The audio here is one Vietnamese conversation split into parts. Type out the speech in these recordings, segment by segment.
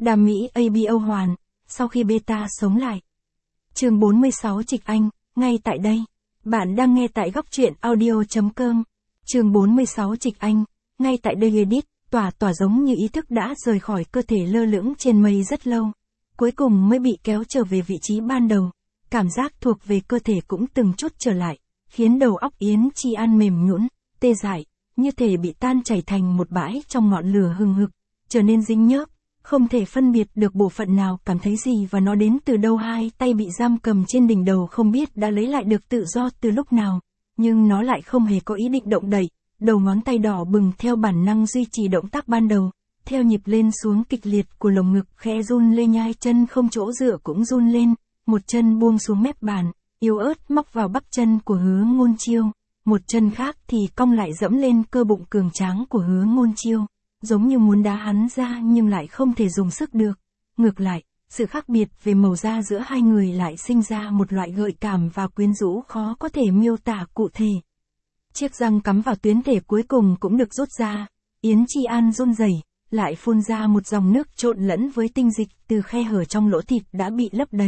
Đam mỹ ABO hoàn, sau khi beta sống lại. Chương 46 Trịch Anh, ngay tại đây. Bạn đang nghe tại góc truyện audio.com. Chương 46 Trịch Anh, ngay tại đây edit, tỏa giống như ý thức đã rời khỏi cơ thể lơ lửng trên mây rất lâu. Cuối cùng mới bị kéo trở về vị trí ban đầu. Cảm giác thuộc về cơ thể cũng từng chút trở lại, khiến đầu óc Yến Chi An mềm nhũn, tê dại, như thể bị tan chảy thành một bãi trong ngọn lửa hừng hực, trở nên dính nhớp, không thể phân biệt được bộ phận nào cảm thấy gì và nó đến từ đâu. Hai tay bị giam cầm trên đỉnh đầu không biết đã lấy lại được tự do từ lúc nào, nhưng nó lại không hề có ý định động đậy, đầu ngón tay đỏ bừng theo bản năng duy trì động tác ban đầu, theo nhịp lên xuống kịch liệt của lồng ngực khẽ run lên, hai chân không chỗ dựa cũng run lên, một chân buông xuống mép bàn, yếu ớt móc vào bắp chân của Hứa Ngôn Chiêu, một chân khác thì cong lại dẫm lên cơ bụng cường tráng của Hứa Ngôn Chiêu, giống như muốn đá hắn ra nhưng lại không thể dùng sức được. Ngược lại, sự khác biệt về màu da giữa hai người lại sinh ra một loại gợi cảm và quyến rũ khó có thể miêu tả cụ thể. Chiếc răng cắm vào tuyến thể cuối cùng cũng được rút ra, Yến Chi An run rẩy, lại phun ra một dòng nước trộn lẫn với tinh dịch từ khe hở trong lỗ thịt đã bị lấp đầy.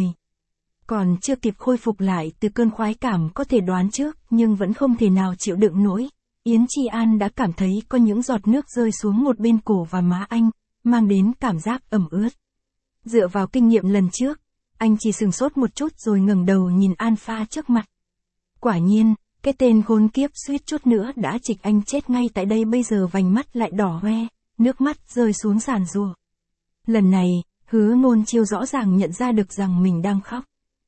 Còn chưa kịp khôi phục lại từ cơn khoái cảm có thể đoán trước nhưng vẫn không thể nào chịu đựng nổi, Yến Chi An đã cảm thấy có những giọt nước rơi xuống một bên cổ và má anh, mang đến cảm giác ẩm ướt. Dựa vào kinh nghiệm lần trước, anh chỉ sửng sốt một chút rồi ngẩng đầu nhìn Alpha trước mặt. Quả nhiên, cái tên khốn kiếp suýt chút nữa đã trịch anh chết ngay tại đây bây giờ vành mắt lại đỏ hoe, nước mắt rơi xuống giàn giụa. Lần này, Hứa Ngôn Chiêu rõ ràng nhận ra được rằng mình đang khóc.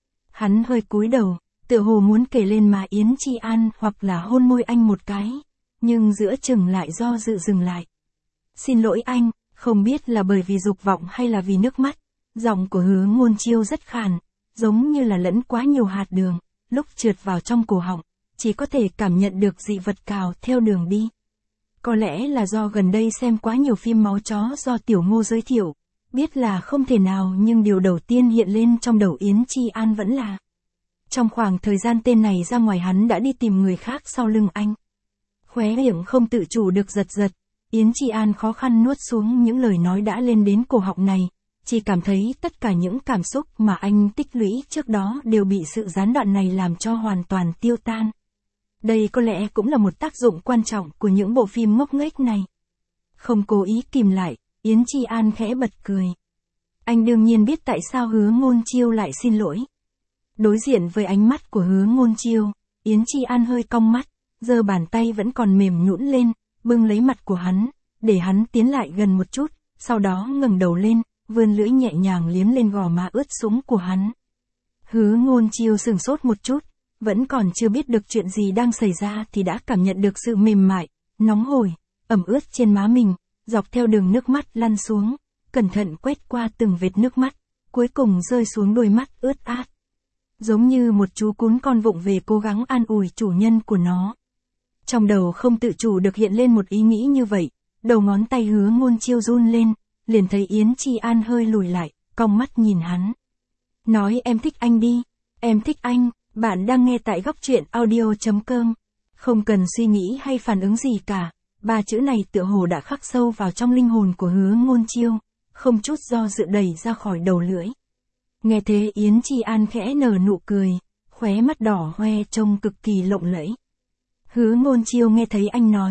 Hắn hơi cúi đầu, tựa hồ muốn kề lên má Yến Chi An hoặc là hôn môi anh một cái, nhưng giữa chừng lại do dự dừng lại. Xin lỗi anh, không biết là bởi vì dục vọng hay là vì nước mắt, giọng của Hứa Ngôn Chiêu rất khàn, giống như là lẫn quá nhiều hạt đường, lúc trượt vào trong cổ họng, chỉ có thể cảm nhận được dị vật cào theo đường đi. Có lẽ là do gần đây xem quá nhiều phim máu chó do Tiểu Ngô giới thiệu, biết là không thể nào nhưng điều đầu tiên hiện lên trong đầu Yến Chi An vẫn là trong khoảng thời gian tên này ra ngoài hắn đã đi tìm người khác sau lưng anh. Khóe miệng không tự chủ được giật giật, Yến Chi An khó khăn nuốt xuống những lời nói đã lên đến cổ họng này, chỉ cảm thấy tất cả những cảm xúc mà anh tích lũy trước đó đều bị sự gián đoạn này làm cho hoàn toàn tiêu tan. Đây có lẽ cũng là một tác dụng quan trọng của những bộ phim ngốc nghếch này. Không cố ý kìm lại, Yến Chi An khẽ bật cười. Anh đương nhiên biết tại sao Hứa Ngôn Chiêu lại xin lỗi. Đối diện với ánh mắt của Hứa Ngôn Chiêu, Yến Chi An hơi cong mắt, giơ bàn tay vẫn còn mềm nhũn lên, bưng lấy mặt của hắn, để hắn tiến lại gần một chút, sau đó ngẩng đầu lên, vươn lưỡi nhẹ nhàng liếm lên gò má ướt sũng của hắn. Hứa Ngôn Chiêu sửng sốt một chút, vẫn còn chưa biết được chuyện gì đang xảy ra thì đã cảm nhận được sự mềm mại, nóng hổi, ẩm ướt trên má mình, dọc theo đường nước mắt lăn xuống, cẩn thận quét qua từng vệt nước mắt, cuối cùng rơi xuống đôi mắt ướt át. Giống như một chú cún con vụng về cố gắng an ủi chủ nhân của nó. Trong đầu không tự chủ được hiện lên một ý nghĩ như vậy, đầu ngón tay Hứa Ngôn Chiêu run lên, liền thấy Yến Chi An hơi lùi lại, cong mắt nhìn hắn. Nói em thích anh đi, em thích anh. Bạn đang nghe tại góc truyện audio.com. Không cần suy nghĩ hay phản ứng gì cả, ba chữ này tựa hồ đã khắc sâu vào trong linh hồn của Hứa Ngôn Chiêu, không chút do dự đẩy ra khỏi đầu lưỡi. Nghe thế Yến Chi An khẽ nở nụ cười, khóe mắt đỏ hoe trông cực kỳ lộng lẫy. Hứa Ngôn Chiêu nghe thấy anh nói,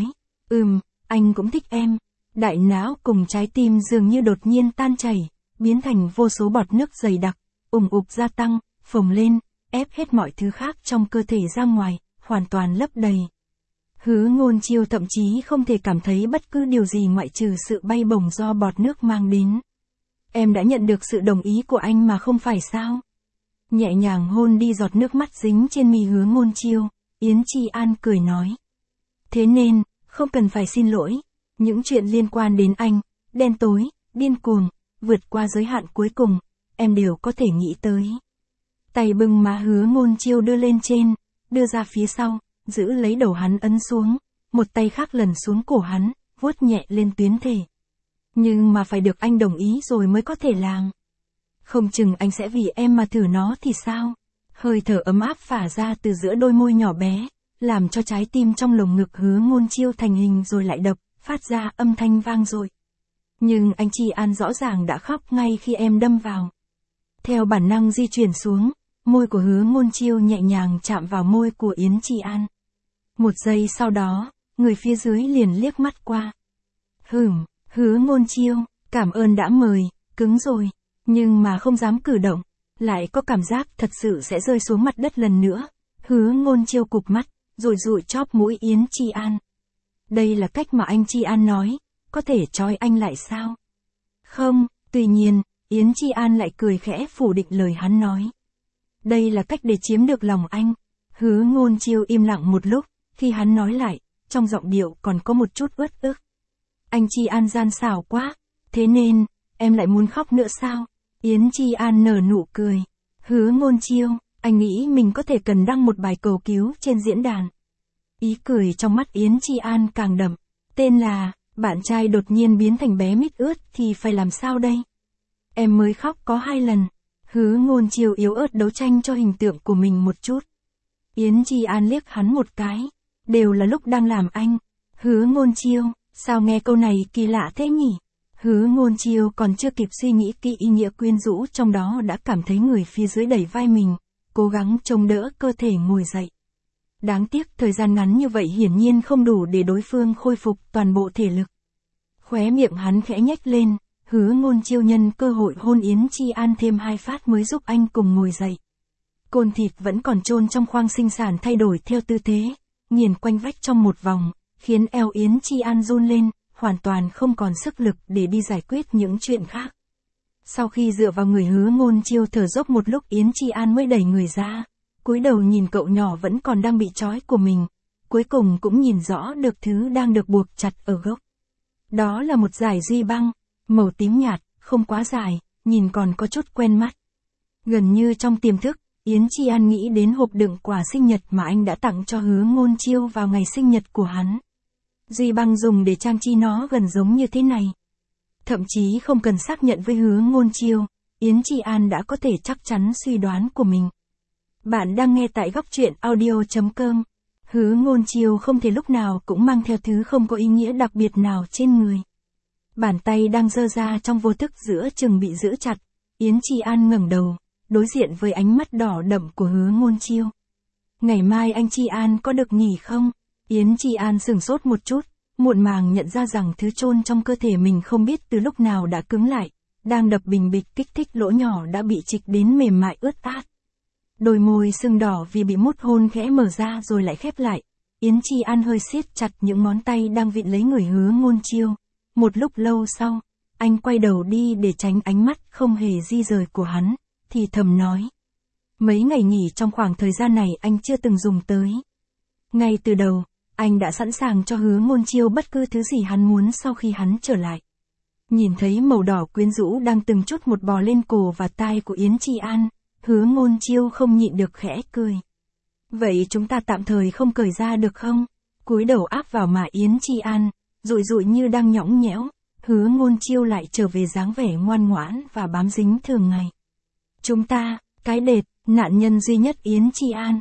anh cũng thích em. Đại não cùng trái tim dường như đột nhiên tan chảy, biến thành vô số bọt nước dày đặc, ùm ụp gia tăng, phồng lên, ép hết mọi thứ khác trong cơ thể ra ngoài, hoàn toàn lấp đầy. Hứa Ngôn Chiêu thậm chí không thể cảm thấy bất cứ điều gì ngoại trừ sự bay bổng do bọt nước mang đến. Em đã nhận được sự đồng ý của anh mà không phải sao? Nhẹ nhàng hôn đi giọt nước mắt dính trên mi Hứa Ngôn Chiêu, Yến Chi An cười nói. Thế nên, không cần phải xin lỗi, những chuyện liên quan đến anh, đen tối, điên cuồng, vượt qua giới hạn cuối cùng, em đều có thể nghĩ tới. Tay bưng má Hứa Ngôn Chiêu đưa lên trên, đưa ra phía sau, giữ lấy đầu hắn ấn xuống, một tay khác lần xuống cổ hắn, vuốt nhẹ lên tuyến thể. Nhưng mà phải được anh đồng ý rồi mới có thể làm. Không chừng anh sẽ vì em mà thử nó thì sao? Hơi thở ấm áp phả ra từ giữa đôi môi nhỏ bé, làm cho trái tim trong lồng ngực Hứa Ngôn Chiêu thành hình rồi lại đập, phát ra âm thanh vang dội. Nhưng anh Chi An rõ ràng đã khóc ngay khi em đâm vào. Theo bản năng di chuyển xuống, môi của Hứa Ngôn Chiêu nhẹ nhàng chạm vào môi của Yến Chi An. Một giây sau đó, người phía dưới liền liếc mắt qua. Hứa Ngôn Chiêu, cảm ơn đã mời, cứng rồi, nhưng mà không dám cử động, lại có cảm giác thật sự sẽ rơi xuống mặt đất lần nữa. Hứa Ngôn Chiêu cụp mắt, rồi dụi chóp mũi Yến Chi An. Đây là cách mà anh Chi An nói, có thể trói anh lại sao? Không, tuy nhiên, Yến Chi An lại cười khẽ phủ định lời hắn nói. Đây là cách để chiếm được lòng anh. Hứa Ngôn Chiêu im lặng một lúc, khi hắn nói lại, trong giọng điệu còn có một chút uất ức. Anh Chi An gian xảo quá, thế nên, em lại muốn khóc nữa sao? Yến Chi An nở nụ cười. Hứa Ngôn Chiêu, anh nghĩ mình có thể cần đăng một bài cầu cứu trên diễn đàn. Ý cười trong mắt Yến Chi An càng đậm. Tên là, bạn trai đột nhiên biến thành bé mít ướt thì phải làm sao đây? Em mới khóc có 2 lần. Hứa Ngôn Chiêu yếu ớt đấu tranh cho hình tượng của mình một chút. Yến Chi An liếc hắn một cái. Đều là lúc đang làm anh. Hứa Ngôn Chiêu, sao nghe câu này kỳ lạ thế nhỉ? Hứa Ngôn Chiêu còn chưa kịp suy nghĩ kỹ ý nghĩa quyến rũ trong đó đã cảm thấy người phía dưới đẩy vai mình, cố gắng chống đỡ cơ thể ngồi dậy. Đáng tiếc thời gian ngắn như vậy hiển nhiên không đủ để đối phương khôi phục toàn bộ thể lực. Khóe miệng hắn khẽ nhếch lên, Hứa Ngôn Chiêu nhân cơ hội hôn Yến Chi An thêm 2 phát mới giúp anh cùng ngồi dậy. Côn thịt vẫn còn chôn trong khoang sinh sản thay đổi theo tư thế, nghiền quanh vách trong một vòng, khiến eo Yến Chi An run lên, hoàn toàn không còn sức lực để đi giải quyết những chuyện khác. Sau khi dựa vào người Hứa Ngôn Chiêu thở dốc một lúc Yến Chi An mới đẩy người ra, cúi đầu nhìn cậu nhỏ vẫn còn đang bị trói của mình, cuối cùng cũng nhìn rõ được thứ đang được buộc chặt ở gốc. Đó là một dải duy băng, màu tím nhạt, không quá dài, nhìn còn có chút quen mắt. Gần như trong tiềm thức, Yến Chi An nghĩ đến hộp đựng quà sinh nhật mà anh đã tặng cho Hứa Ngôn Chiêu vào ngày sinh nhật của hắn. Duy băng dùng để trang trí nó gần giống như thế này. Thậm chí không cần xác nhận với Hứa Ngôn Chiêu, Yến Chi An đã có thể chắc chắn suy đoán của mình. Bạn đang nghe tại góc truyện audio.com. Hứa Ngôn Chiêu không thể lúc nào cũng mang theo thứ không có ý nghĩa đặc biệt nào trên người. Bàn tay đang giơ ra trong vô thức giữa chừng bị giữ chặt, Yến Chi An ngẩng đầu, đối diện với ánh mắt đỏ đậm của Hứa Ngôn Chiêu. Ngày mai anh Chi An có được nghỉ không? Yến Chi An sửng sốt một chút, muộn màng nhận ra rằng thứ chôn trong cơ thể mình không biết từ lúc nào đã cứng lại, đang đập bình bịch kích thích lỗ nhỏ đã bị trịch đến mềm mại ướt át. Đôi môi sưng đỏ vì bị mút hôn khẽ mở ra rồi lại khép lại. Yến Chi An hơi siết chặt những ngón tay đang vịn lấy người Hứa Ngôn Chiêu. Một lúc lâu sau, anh quay đầu đi để tránh ánh mắt không hề di rời của hắn, thì thầm nói. Mấy ngày nghỉ trong khoảng thời gian này anh chưa từng dùng tới. Ngay từ đầu, anh đã sẵn sàng cho Hứa Ngôn Chiêu bất cứ thứ gì hắn muốn sau khi hắn trở lại. Nhìn thấy màu đỏ quyến rũ đang từng chút một bò lên cổ và tai của Yến Chi An, Hứa Ngôn Chiêu không nhịn được khẽ cười. Vậy chúng ta tạm thời không cởi ra được không? Cúi đầu áp vào mà Yến Chi An, dụi dụi như đang nhõng nhẽo, Hứa Ngôn Chiêu lại trở về dáng vẻ ngoan ngoãn và bám dính thường ngày. Chúng ta, cái đệt, nạn nhân duy nhất Yến Chi An.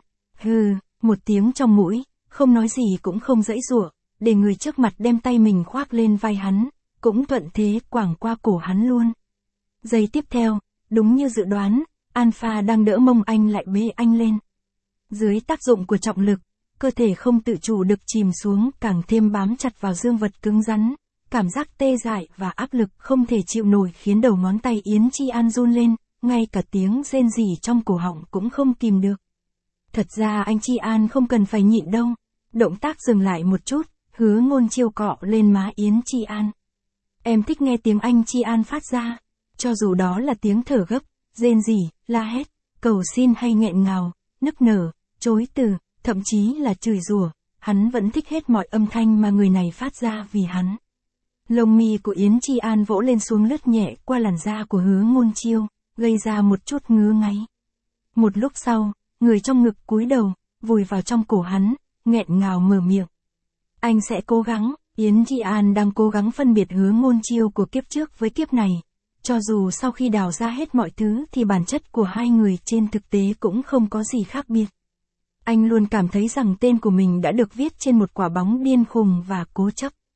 Một tiếng trong mũi, không nói gì cũng không giãy giụa, để người trước mặt đem tay mình khoác lên vai hắn, cũng thuận thế quàng qua cổ hắn luôn. Giây tiếp theo, đúng như dự đoán, Alpha đang đỡ mông anh lại bế anh lên. Dưới tác dụng của trọng lực, cơ thể không tự chủ được chìm xuống càng thêm bám chặt vào dương vật cứng rắn, cảm giác tê dại và áp lực không thể chịu nổi khiến đầu ngón tay Yến Chi An run lên, ngay cả tiếng rên rỉ trong cổ họng cũng không kìm được. Thật ra anh Chi An không cần phải nhịn đâu. Động tác dừng lại một chút, Hứa Ngôn Chiêu cọ lên má Yến Chi An. Em thích nghe tiếng anh Chi An phát ra, cho dù đó là tiếng thở gấp, rên rỉ, la hét, cầu xin hay nghẹn ngào, nức nở, chối từ, thậm chí là chửi rủa, hắn vẫn thích hết mọi âm thanh mà người này phát ra vì hắn. Lông mi của Yến Chi An vỗ lên xuống lướt nhẹ qua làn da của Hứa Ngôn Chiêu, gây ra một chút ngứa ngáy. Một lúc sau, người trong ngực cúi đầu, vùi vào trong cổ hắn, nghẹn ngào mở miệng. Anh sẽ cố gắng. Yến Chi An đang cố gắng phân biệt Hứa Ngôn Chiêu của kiếp trước với kiếp này. Cho dù sau khi đào ra hết mọi thứ thì bản chất của hai người trên thực tế cũng không có gì khác biệt. Anh luôn cảm thấy rằng tên của mình đã được viết trên một quả bóng điên khùng và cố chấp.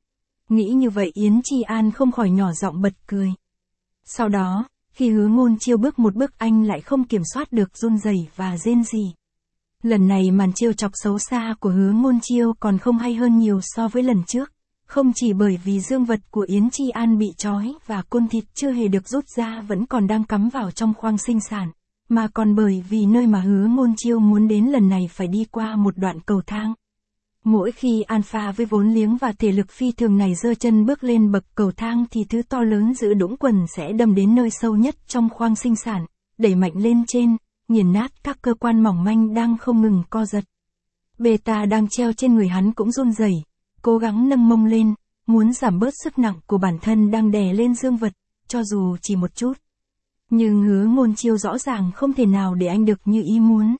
Nghĩ như vậy Yến Chi An không khỏi nhỏ giọng bật cười. Sau đó, khi Hứa Ngôn Chiêu bước một bước anh lại không kiểm soát được run rẩy và rên rỉ. Lần này màn trêu chọc xấu xa của Hứa Ngôn Chiêu còn không hay hơn nhiều so với lần trước. Không chỉ bởi vì dương vật của Yến Chi An bị trói và côn thịt chưa hề được rút ra vẫn còn đang cắm vào trong khoang sinh sản, mà còn bởi vì nơi mà Hứa Ngôn Chiêu muốn đến lần này phải đi qua một đoạn cầu thang. Mỗi khi Alpha với vốn liếng và thể lực phi thường này giơ chân bước lên bậc cầu thang thì thứ to lớn giữ đũng quần sẽ đâm đến nơi sâu nhất trong khoang sinh sản, đẩy mạnh lên trên, nghiền nát các cơ quan mỏng manh đang không ngừng co giật. Beta đang treo trên người hắn cũng run rẩy, cố gắng nâng mông lên, muốn giảm bớt sức nặng của bản thân đang đè lên dương vật, cho dù chỉ một chút. Nhưng Hứa Ngôn Chiêu rõ ràng không thể nào để anh được như ý muốn.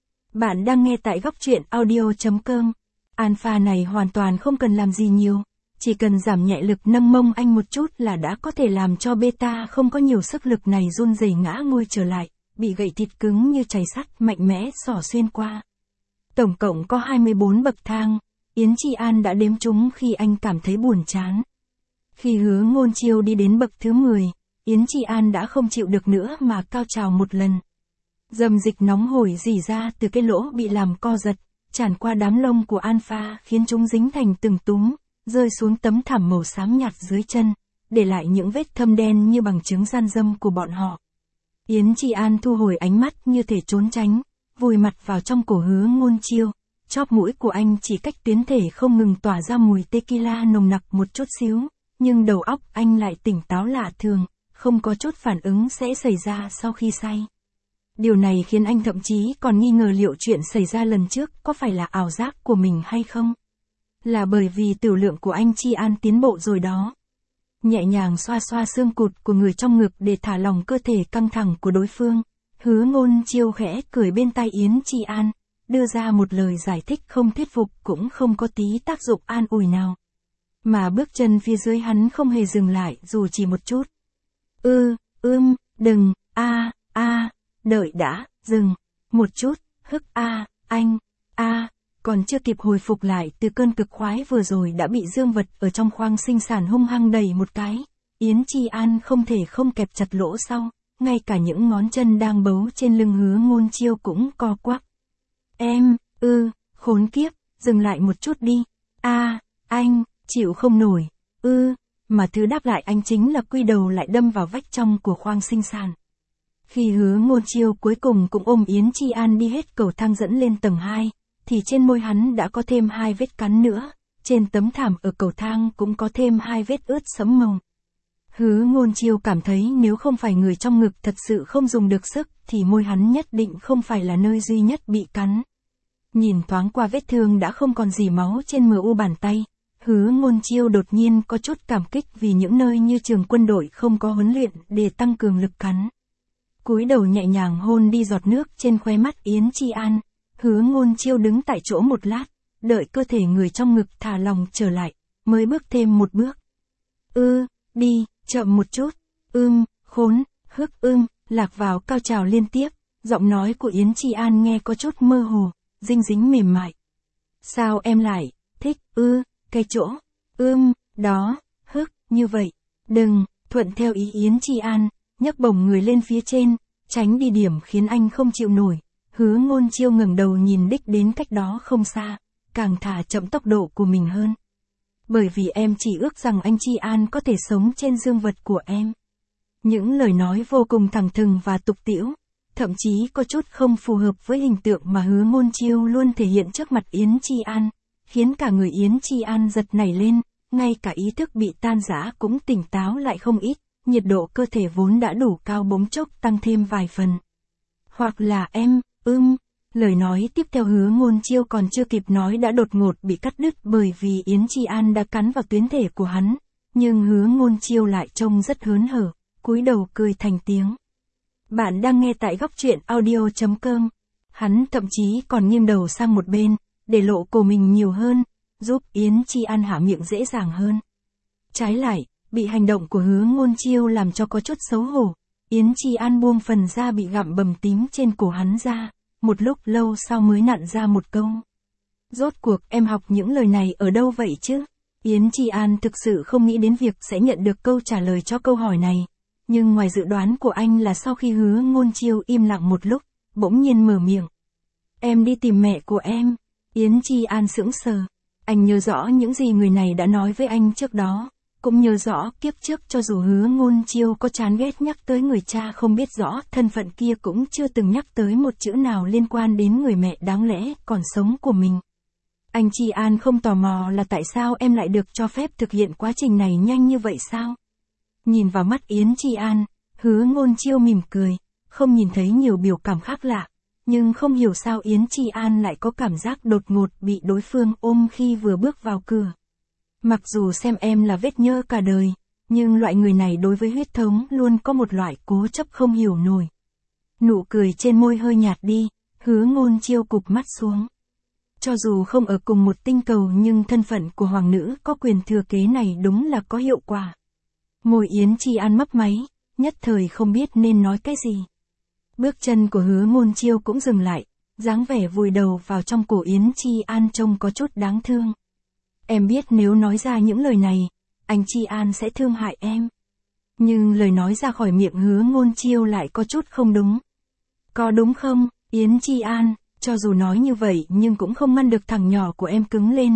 Bạn đang nghe tại góc truyện audio.com. Alpha này hoàn toàn không cần làm gì nhiều, chỉ cần giảm nhẹ lực nâng mông anh một chút là đã có thể làm cho Beta không có nhiều sức lực này run rẩy ngã nguôi trở lại, bị gậy thịt cứng như chày sắt mạnh mẽ xỏ xuyên qua. Tổng cộng có 24 bậc thang, Yến Chi An đã đếm chúng khi anh cảm thấy buồn chán. Khi Hứa Ngôn Chiêu đi đến bậc thứ 10, Yến Chi An đã không chịu được nữa mà cao trào một lần. Dầm dịch nóng hổi rỉ ra từ cái lỗ bị làm co giật, tràn qua đám lông của Alpha khiến chúng dính thành từng túm, rơi xuống tấm thảm màu xám nhạt dưới chân, để lại những vết thâm đen như bằng chứng gian dâm của bọn họ. Yến Chi An thu hồi ánh mắt như thể trốn tránh, vùi mặt vào trong cổ Hứa Ngôn Chiêu, chóp mũi của anh chỉ cách tuyến thể không ngừng tỏa ra mùi tequila nồng nặc một chút xíu, nhưng đầu óc anh lại tỉnh táo lạ thường, không có chút phản ứng sẽ xảy ra sau khi say. Điều này khiến anh thậm chí còn nghi ngờ liệu chuyện xảy ra lần trước có phải là ảo giác của mình hay không. Là bởi vì tửu lượng của anh Chi An tiến bộ rồi đó. Nhẹ nhàng xoa xoa xương cụt của người trong ngực để thả lỏng cơ thể căng thẳng của đối phương, Hứa Ngôn Chiêu khẽ cười bên tai Yến Chi An, đưa ra một lời giải thích không thuyết phục cũng không có tí tác dụng an ủi nào. Mà bước chân phía dưới hắn không hề dừng lại dù chỉ một chút. Đừng, đợi đã, dừng, một chút, anh, còn chưa kịp hồi phục lại từ cơn cực khoái vừa rồi đã bị dương vật ở trong khoang sinh sản hung hăng đẩy một cái, Yến Chi An không thể không kẹp chặt lỗ sau, ngay cả những ngón chân đang bấu trên lưng Hứa Ngôn Chiêu cũng co quắp. Khốn kiếp, dừng lại một chút đi, anh, chịu không nổi, mà thứ đáp lại anh chính là quy đầu lại đâm vào vách trong của khoang sinh sản. Khi Hứa Ngôn Chiêu cuối cùng cũng ôm Yến Chi An đi hết cầu thang dẫn lên tầng 2, thì trên môi hắn đã có thêm 2 vết cắn nữa, trên tấm thảm ở cầu thang cũng có thêm 2 vết ướt sẫm màu. Hứa Ngôn Chiêu cảm thấy nếu không phải người trong ngực thật sự không dùng được sức thì môi hắn nhất định không phải là nơi duy nhất bị cắn. Nhìn thoáng qua vết thương đã không còn gì máu trên mu bàn tay, Hứa Ngôn Chiêu đột nhiên có chút cảm kích vì những nơi như trường quân đội không có huấn luyện để tăng cường lực cắn. Cúi đầu nhẹ nhàng hôn đi giọt nước trên khóe mắt Yến Chi An, Hứa Ngôn Chiêu đứng tại chỗ một lát, đợi cơ thể người trong ngực thả lòng trở lại, mới bước thêm một bước. Đi, chậm một chút, khốn, lạc vào cao trào liên tiếp, giọng nói của Yến Chi An nghe có chút mơ hồ, dinh dính mềm mại. Sao em lại, thích, cái chỗ, đó, như vậy, đừng, thuận theo ý Yến Chi An, nhấc bổng người lên phía trên, tránh đi điểm khiến anh không chịu nổi. Hứa Ngôn Chiêu ngẩng đầu nhìn đích đến cách đó không xa, càng thả chậm tốc độ của mình hơn. Bởi vì em chỉ ước rằng anh Chi An có thể sống trên dương vật của em. Những lời nói vô cùng thẳng thừng và tục tĩu, thậm chí có chút không phù hợp với hình tượng mà Hứa Ngôn Chiêu luôn thể hiện trước mặt Yến Chi An, khiến cả người Yến Chi An giật nảy lên, ngay cả ý thức bị tan rã cũng tỉnh táo lại không ít, nhiệt độ cơ thể vốn đã đủ cao bỗng chốc tăng thêm vài phần. Hoặc là em, lời nói tiếp theo Hứa Ngôn Chiêu còn chưa kịp nói đã đột ngột bị cắt đứt bởi vì Yến Chi An đã cắn vào tuyến thể của hắn, nhưng Hứa Ngôn Chiêu lại trông rất hớn hở, cúi đầu cười thành tiếng. Bạn đang nghe tại góc truyện audio.com. Hắn thậm chí còn nghiêng đầu sang một bên, để lộ cổ mình nhiều hơn, giúp Yến Chi An hạ miệng dễ dàng hơn. Trái lại, bị hành động của Hứa Ngôn Chiêu làm cho có chút xấu hổ, Yến Chi An buông phần da bị gặm bầm tím trên cổ hắn ra, một lúc lâu sau mới nặn ra một câu. Rốt cuộc em học những lời này ở đâu vậy chứ? Yến Chi An thực sự không nghĩ đến việc sẽ nhận được câu trả lời cho câu hỏi này. Nhưng ngoài dự đoán của anh là sau khi Hứa Ngôn Chiêu im lặng một lúc, bỗng nhiên mở miệng. Em đi tìm mẹ của em. Yến Chi An sững sờ. Anh nhớ rõ những gì người này đã nói với anh trước đó. Cũng nhớ rõ kiếp trước cho dù Hứa Ngôn Chiêu có chán ghét nhắc tới người cha không biết rõ thân phận kia cũng chưa từng nhắc tới một chữ nào liên quan đến người mẹ đáng lẽ còn sống của mình. Anh Chi An không tò mò là tại sao em lại được cho phép thực hiện quá trình này nhanh như vậy sao? Nhìn vào mắt Yến Chi An, Hứa Ngôn Chiêu mỉm cười, không nhìn thấy nhiều biểu cảm khác lạ. Nhưng không hiểu sao Yến Chi An lại có cảm giác đột ngột bị đối phương ôm khi vừa bước vào cửa. Mặc dù xem em là vết nhơ cả đời, nhưng loại người này đối với huyết thống luôn có một loại cố chấp không hiểu nổi. Nụ cười trên môi hơi nhạt đi, Hứa Ngôn Chiêu cụp mắt xuống. Cho dù không ở cùng một tinh cầu nhưng thân phận của hoàng nữ có quyền thừa kế này đúng là có hiệu quả. Môi Yến Chi An mấp máy, nhất thời không biết nên nói cái gì. Bước chân của Hứa Ngôn Chiêu cũng dừng lại, dáng vẻ vùi đầu vào trong cổ Yến Chi An trông có chút đáng thương. Em biết nếu nói ra những lời này, anh Chi An sẽ thương hại em. Nhưng lời nói ra khỏi miệng Hứa Ngôn Chiêu lại có chút không đúng. Có đúng không, Yến Chi An, cho dù nói như vậy nhưng cũng không ngăn được thằng nhỏ của em cứng lên,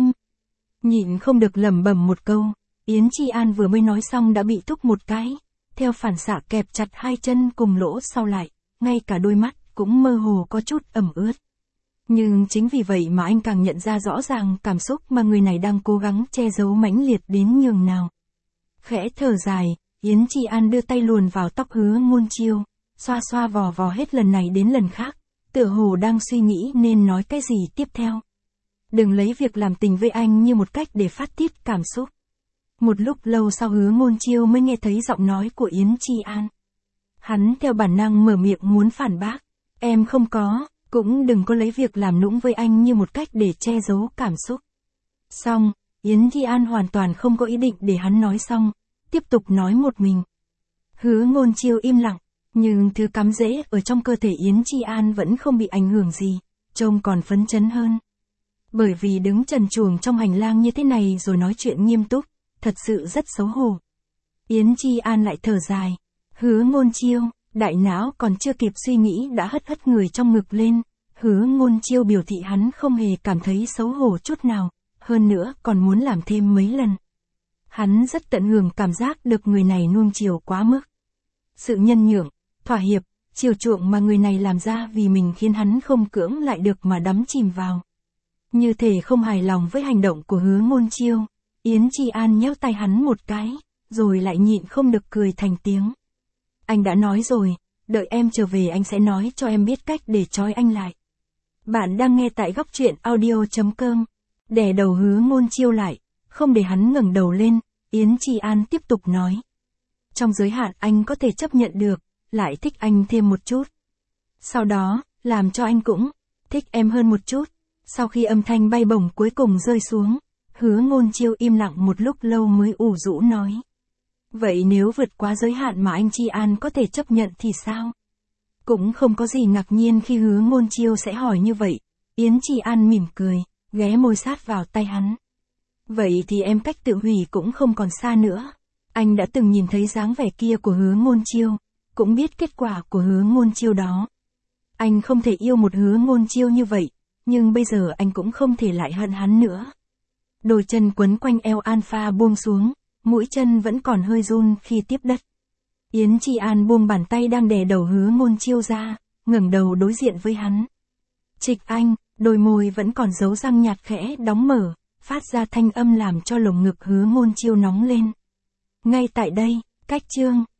Nhịn không được lẩm bẩm một câu, Yến Chi An vừa mới nói xong đã bị thúc một cái. Theo phản xạ kẹp chặt hai chân cùng lỗ sau lại, ngay cả đôi mắt cũng mơ hồ có chút ẩm ướt. Nhưng chính vì vậy mà anh càng nhận ra rõ ràng cảm xúc mà người này đang cố gắng che giấu mãnh liệt đến nhường nào. Khẽ thở dài, Yến Chi An đưa tay luồn vào tóc Hứa Ngôn Chiêu, xoa xoa vò vò hết lần này đến lần khác, tựa hồ đang suy nghĩ nên nói cái gì tiếp theo. Đừng lấy việc làm tình với anh như một cách để phát tiết cảm xúc. Một lúc lâu sau Hứa Ngôn Chiêu mới nghe thấy giọng nói của Yến Chi An. Hắn theo bản năng mở miệng muốn phản bác. Em không có, cũng đừng có lấy việc làm nũng với anh như một cách để che giấu cảm xúc. Xong, Yến Chi An hoàn toàn không có ý định để hắn nói xong, tiếp tục nói một mình. Hứa Ngôn Chiêu im lặng, nhưng thứ cắm rễ ở trong cơ thể Yến Chi An vẫn không bị ảnh hưởng gì, trông còn phấn chấn hơn. Bởi vì đứng trần truồng trong hành lang như thế này rồi nói chuyện nghiêm túc, thật sự rất xấu hổ. Yến Chi An lại thở dài. Hứa Ngôn Chiêu, đại não còn chưa kịp suy nghĩ đã hất người trong ngực lên. Hứa Ngôn Chiêu biểu thị hắn không hề cảm thấy xấu hổ chút nào, hơn nữa còn muốn làm thêm mấy lần. Hắn rất tận hưởng cảm giác được người này nuông chiều quá mức. Sự nhân nhượng, thỏa hiệp, chiều chuộng mà người này làm ra vì mình khiến hắn không cưỡng lại được mà đắm chìm vào. Như thể không hài lòng với hành động của Hứa Ngôn Chiêu, Yến Chi An nhéo tay hắn một cái, rồi lại nhịn không được cười thành tiếng. Anh đã nói rồi, đợi em trở về anh sẽ nói cho em biết cách để trói anh lại. Bạn đang nghe tại góc truyện audio.com. Đè đầu Hứa Ngôn Chiêu lại, không để hắn ngẩng đầu lên, Yến Chi An tiếp tục nói. Trong giới hạn anh có thể chấp nhận được, lại thích anh thêm một chút. Sau đó, làm cho anh cũng thích em hơn một chút. Sau khi âm thanh bay bổng cuối cùng rơi xuống, Hứa Ngôn Chiêu im lặng một lúc lâu mới ủ rũ nói. Vậy nếu vượt quá giới hạn mà anh Chi An có thể chấp nhận thì sao? Cũng không có gì ngạc nhiên khi Hứa Ngôn Chiêu sẽ hỏi như vậy. Yến Chi An mỉm cười, ghé môi sát vào tay hắn. Vậy thì em cách tự hủy cũng không còn xa nữa. Anh đã từng nhìn thấy dáng vẻ kia của Hứa Ngôn Chiêu, cũng biết kết quả của Hứa Ngôn Chiêu đó. Anh không thể yêu một Hứa Ngôn Chiêu như vậy, nhưng bây giờ anh cũng không thể lại hận hắn nữa. Đôi chân quấn quanh eo Alpha buông xuống, mũi chân vẫn còn hơi run khi tiếp đất. Yến Chi An buông bàn tay đang đè đầu Hứa Ngôn Chiêu ra, ngẩng đầu đối diện với hắn. Trịch Anh, đôi môi vẫn còn dấu răng nhạt khẽ đóng mở, phát ra thanh âm làm cho lồng ngực Hứa Ngôn Chiêu nóng lên. Ngay tại đây, cách chương